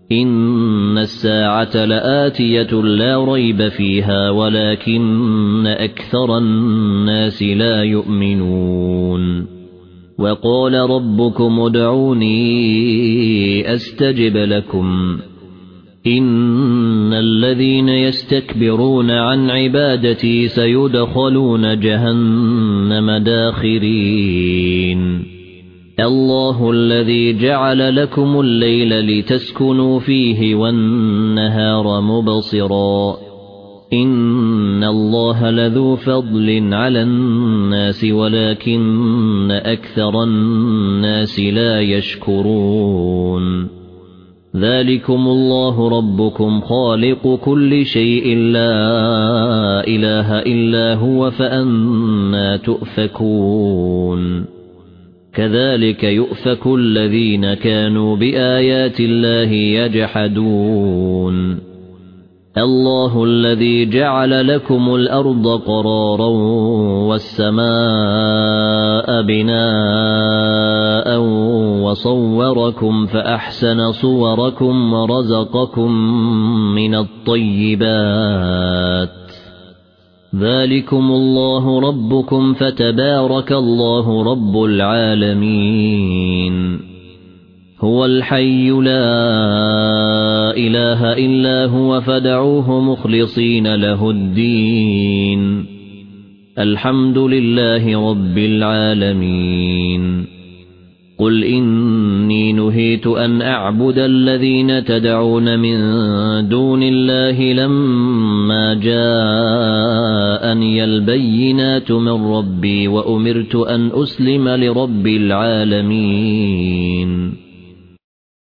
إن الساعة لآتية لا ريب فيها ولكن أكثر الناس لا يؤمنون وقال ربكم ادعوني أستجب لكم إن الذين يستكبرون عن عبادتي سيدخلون جهنم داخرين الله الذي جعل لكم الليل لتسكنوا فيه والنهار مبصرا إن الله لذو فضل على الناس ولكن أكثر الناس لا يشكرون ذلكم الله ربكم خالق كل شيء لا إله إلا هو فأنى تؤفكون كذلك يؤفك الذين كانوا بآيات الله يجحدون الله الذي جعل لكم الأرض قرارا والسماء بناء وصوركم فأحسن صوركم ورزقكم من الطيبات ذلكم الله ربكم فتبارك الله رب العالمين هو الحي لا إله إلا هو فادعوه مخلصين له الدين الحمد لله رب العالمين قل إني نهيت أن أعبد الذين تدعون من دون الله لما جاءني البينات من ربي وأمرت أن أسلم لرب العالمين